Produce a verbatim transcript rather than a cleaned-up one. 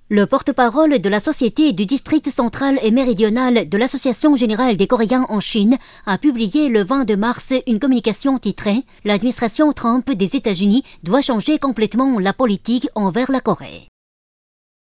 Le porte-parole de la Société du district central et méridional de l'Association générale des Coréens en Chine a publié le vingt-deux mars une communication titrée « L'administration Trump des États-Unis doit changer complètement la politique envers la Corée ».